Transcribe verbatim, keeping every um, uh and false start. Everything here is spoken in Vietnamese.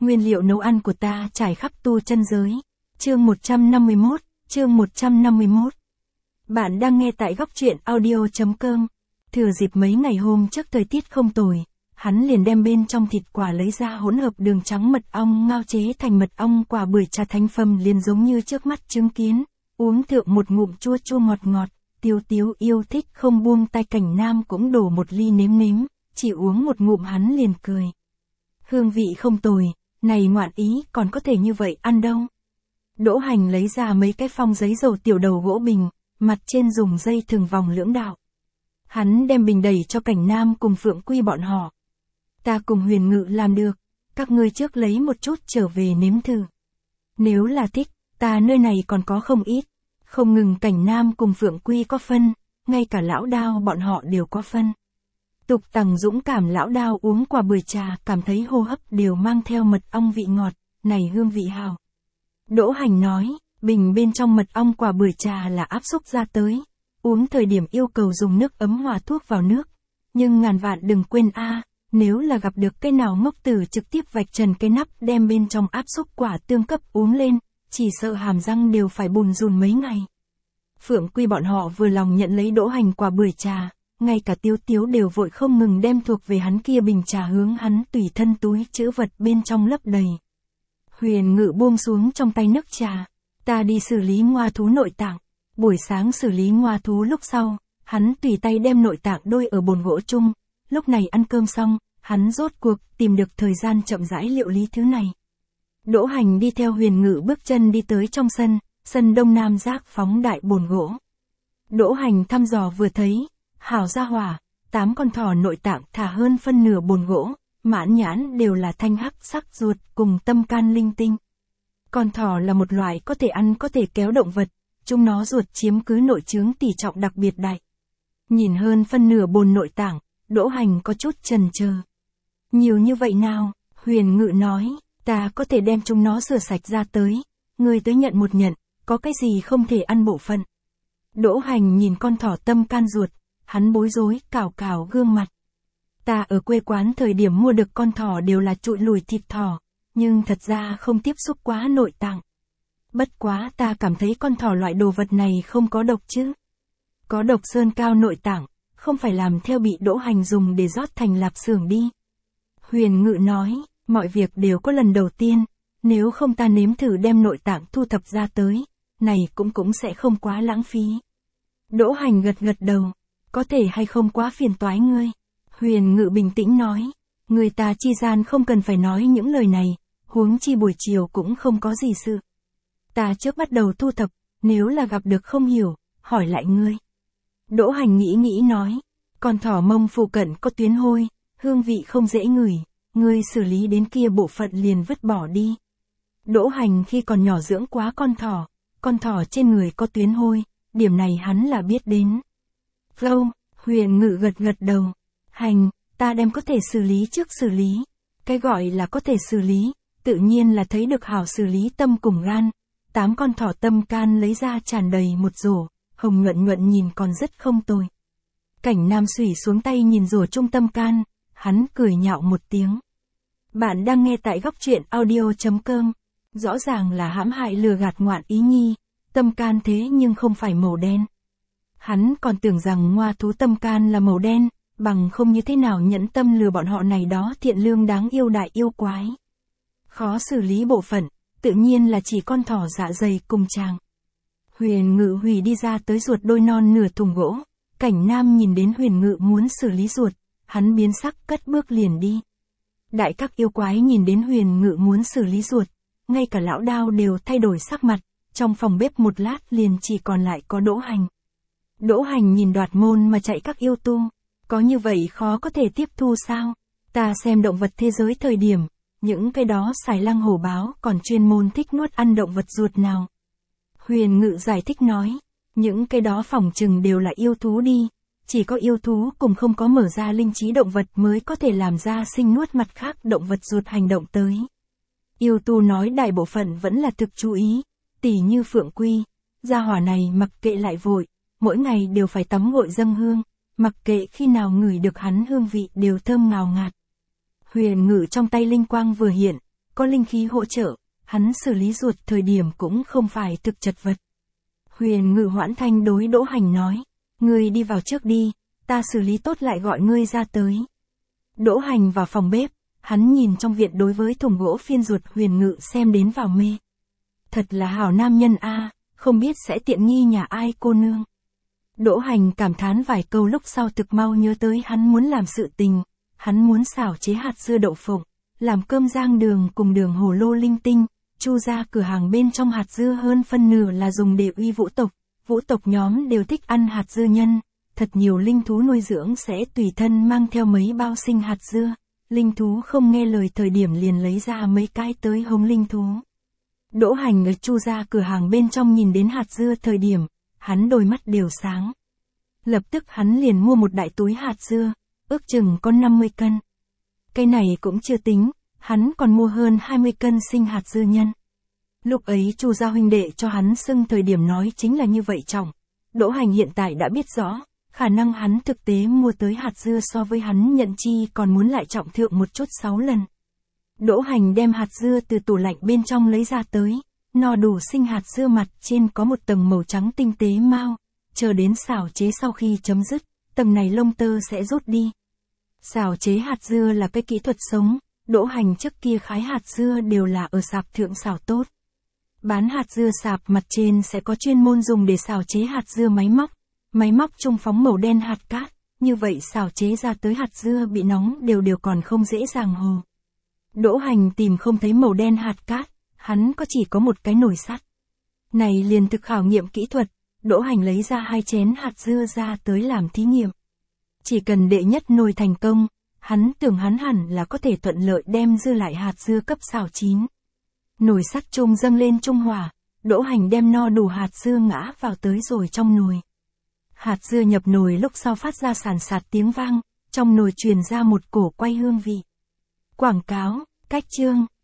Nguyên liệu nấu ăn của ta trải khắp tu chân giới. Chương một trăm năm mươi mốt, chương một trăm năm mươi mốt. Bạn đang nghe tại góc truyện audio chấm com. Thừa dịp mấy ngày hôm trước thời tiết không tồi, hắn liền đem bên trong thịt quả lấy ra hỗn hợp đường trắng mật ong ngao chế thành mật ong quả bưởi trà thánh phẩm liền giống như trước mắt chứng kiến, uống thượng một ngụm chua chua ngọt ngọt, Tiêu Tiếu yêu thích không buông tay. Cảnh Nam cũng đổ một ly nếm nếm, chỉ uống một ngụm hắn liền cười. Hương vị không tồi, này ngoạn ý còn có thể như vậy ăn đâu. Đỗ Hành lấy ra mấy cái phong giấy dầu tiểu đầu gỗ bình, mặt trên dùng dây thừng vòng lưỡng đạo. Hắn đem bình đẩy cho Cảnh Nam cùng Phượng Quy bọn họ. Ta cùng Huyền Ngự làm được, các ngươi trước lấy một chút trở về nếm thử. Nếu là thích, ta nơi này còn có không ít. Không ngừng Cảnh Nam cùng Phượng Quy có phân, ngay cả lão Đao bọn họ đều có phân. Tục Tằng dũng cảm lão Đao uống quả bưởi trà cảm thấy hô hấp đều mang theo mật ong vị ngọt, này hương vị hào. Đỗ Hành nói, bình bên trong mật ong quả bưởi trà là áp xúc ra tới, uống thời điểm yêu cầu dùng nước ấm hòa thuốc vào nước. Nhưng ngàn vạn đừng quên a, nếu là gặp được cái nào ngốc tử trực tiếp vạch trần cái nắp đem bên trong áp xúc quả tương cấp uống lên, chỉ sợ hàm răng đều phải bùn rùn mấy ngày. Phượng Quy bọn họ vừa lòng nhận lấy Đỗ Hành quả bưởi trà, ngay cả Tiếu Tiếu đều vội không ngừng đem thuộc về hắn kia bình trà hướng hắn tùy thân túi trữ vật bên trong lấp đầy. Huyền Ngự buông xuống trong tay nước trà, ta đi xử lý ngoa thú nội tạng. Buổi sáng xử lý ngoa thú lúc sau, hắn tùy tay đem nội tạng đôi ở bồn gỗ chung, lúc này ăn cơm xong, hắn rốt cuộc tìm được thời gian chậm rãi liệu lý thứ này. Đỗ Hành đi theo Huyền Ngự bước chân đi tới trong sân, sân đông nam giác phóng đại bồn gỗ. Đỗ Hành thăm dò vừa thấy, hảo gia hỏa, tám con thỏ nội tạng thả hơn phân nửa bồn gỗ, mãn nhãn đều là thanh hắc sắc ruột cùng tâm can linh tinh. Con thỏ là một loại có thể ăn có thể kéo động vật, chúng nó ruột chiếm cứ nội chướng tỷ trọng đặc biệt đại. Nhìn hơn phân nửa bồn nội tạng, Đỗ Hành có chút chần chờ. Nhiều như vậy nào? Huyền Ngự nói, ta có thể đem chúng nó rửa sạch ra tới, ngươi tới nhận một nhận, có cái gì không thể ăn bộ phận. Đỗ Hành nhìn con thỏ tâm can ruột, hắn bối rối cào cào gương mặt. Ta ở quê quán thời điểm mua được con thỏ đều là trụi lùi thịt thỏ, nhưng thật ra không tiếp xúc quá nội tạng. Bất quá ta cảm thấy con thỏ loại đồ vật này không có độc chứ. Có độc sơn cao nội tạng, không phải làm theo bị Đỗ Hành dùng để rót thành lạp xưởng đi. Huyền Ngự nói, mọi việc đều có lần đầu tiên, nếu không ta nếm thử đem nội tạng thu thập ra tới, này cũng cũng sẽ không quá lãng phí. Đỗ Hành gật gật đầu, có thể hay không quá phiền toái ngươi. Huyền Ngự bình tĩnh nói, người ta chi gian không cần phải nói những lời này, huống chi buổi chiều cũng không có gì sự. Ta trước bắt đầu thu thập, nếu là gặp được không hiểu, hỏi lại ngươi. Đỗ Hành nghĩ nghĩ nói, con thỏ mông phụ cận có tuyến hôi, hương vị không dễ ngửi, ngươi xử lý đến kia bộ phận liền vứt bỏ đi. Đỗ Hành khi còn nhỏ dưỡng quá con thỏ, con thỏ trên người có tuyến hôi, điểm này hắn là biết đến. Vâng, Huyền Ngự gật gật đầu. Hành, ta đem có thể xử lý trước xử lý. Cái gọi là có thể xử lý, tự nhiên là thấy được hảo xử lý tâm cùng gan. Tám con thỏ tâm can lấy ra tràn đầy một rổ, hồng nhuận nhuận nhìn còn rất không tồi. Cảnh Nam xủy xuống tay nhìn rổ trung tâm can, hắn cười nhạo một tiếng. Bạn đang nghe tại góc truyện audio chấm com. Rõ ràng là hãm hại lừa gạt ngoạn ý nhi, tâm can thế nhưng không phải màu đen. Hắn còn tưởng rằng ngoa thú tâm can là màu đen, bằng không như thế nào nhẫn tâm lừa bọn họ này đó thiện lương đáng yêu đại yêu quái. Khó xử lý bộ phận, tự nhiên là chỉ con thỏ dạ dày cùng chàng. Huyền Ngự hủy đi ra tới ruột đôi non nửa thùng gỗ, Cảnh Nam nhìn đến Huyền Ngự muốn xử lý ruột, hắn biến sắc cất bước liền đi. Đại các yêu quái nhìn đến Huyền Ngự muốn xử lý ruột, ngay cả lão Đao đều thay đổi sắc mặt, trong phòng bếp một lát liền chỉ còn lại có Đỗ Hành. Đỗ Hành nhìn đoạt môn mà chạy các yêu tu, có như vậy khó có thể tiếp thu sao? Ta xem động vật thế giới thời điểm, những cái đó xài lang hổ báo còn chuyên môn thích nuốt ăn động vật ruột nào. Huyền Ngự giải thích nói, những cái đó phỏng chừng đều là yêu thú đi, chỉ có yêu thú cùng không có mở ra linh trí động vật mới có thể làm ra sinh nuốt mặt khác động vật ruột hành động tới. Yêu tu nói đại bộ phận vẫn là thực chú ý, tỉ như Phượng Quy, gia hỏa này mặc kệ lại vội, mỗi ngày đều phải tắm gội dâng hương, mặc kệ khi nào ngửi được hắn hương vị đều thơm ngào ngạt. Huyền Ngự trong tay linh quang vừa hiện, có linh khí hỗ trợ, hắn xử lý ruột thời điểm cũng không phải thực chật vật. Huyền Ngự hoãn thanh đối Đỗ Hành nói, ngươi đi vào trước đi, ta xử lý tốt lại gọi ngươi ra tới. Đỗ Hành vào phòng bếp, hắn nhìn trong viện đối với thùng gỗ phiên ruột Huyền Ngự xem đến vào mê. Thật là hảo nam nhân a, không biết sẽ tiện nghi nhà ai cô nương. Đỗ Hành cảm thán vài câu lúc sau thực mau nhớ tới hắn muốn làm sự tình, hắn muốn xào chế hạt dưa đậu phộng, làm cơm rang đường cùng đường hồ lô linh tinh, Chu ra cửa hàng bên trong hạt dưa hơn phân nửa là dùng để uy vũ tộc, vũ tộc nhóm đều thích ăn hạt dưa nhân, thật nhiều linh thú nuôi dưỡng sẽ tùy thân mang theo mấy bao sinh hạt dưa, linh thú không nghe lời thời điểm liền lấy ra mấy cái tới hống linh thú. Đỗ Hành ở Chu ra cửa hàng bên trong nhìn đến hạt dưa thời điểm, hắn đôi mắt đều sáng. Lập tức hắn liền mua một đại túi hạt dưa, ước chừng có năm mươi cân. Cái này cũng chưa tính, hắn còn mua hơn hai mươi cân sinh hạt dưa nhân. Lúc ấy Chu gia huynh đệ cho hắn xưng thời điểm nói chính là như vậy trọng. Đỗ Hành hiện tại đã biết rõ, khả năng hắn thực tế mua tới hạt dưa so với hắn nhận chi còn muốn lại trọng thượng một chút sáu lần. Đỗ Hành đem hạt dưa từ tủ lạnh bên trong lấy ra tới, no đủ sinh hạt dưa mặt trên có một tầng màu trắng tinh tế mao, chờ đến xào chế sau khi chấm dứt, tầng này lông tơ sẽ rút đi. Xào chế hạt dưa là cái kỹ thuật sống, Đỗ Hành trước kia khái hạt dưa đều là ở sạp thượng xào tốt. Bán hạt dưa sạp mặt trên sẽ có chuyên môn dùng để xào chế hạt dưa máy móc, máy móc trung phóng màu đen hạt cát, như vậy xào chế ra tới hạt dưa bị nóng đều đều còn không dễ dàng hồ. Đỗ Hành tìm không thấy màu đen hạt cát, hắn có chỉ có một cái nồi sắt. Này liền thực khảo nghiệm kỹ thuật, Đỗ Hành lấy ra hai chén hạt dưa ra tới làm thí nghiệm. Chỉ cần đệ nhất nồi thành công, hắn tưởng hắn hẳn là có thể thuận lợi đem dư lại hạt dưa cấp xào chín. Nồi sắt trung dâng lên trung hỏa, Đỗ Hành đem no đủ hạt dưa ngã vào tới rồi trong nồi. Hạt dưa nhập nồi lúc sau phát ra sàn sạt tiếng vang, trong nồi truyền ra một cổ quay hương vị. Quảng cáo, cách chương.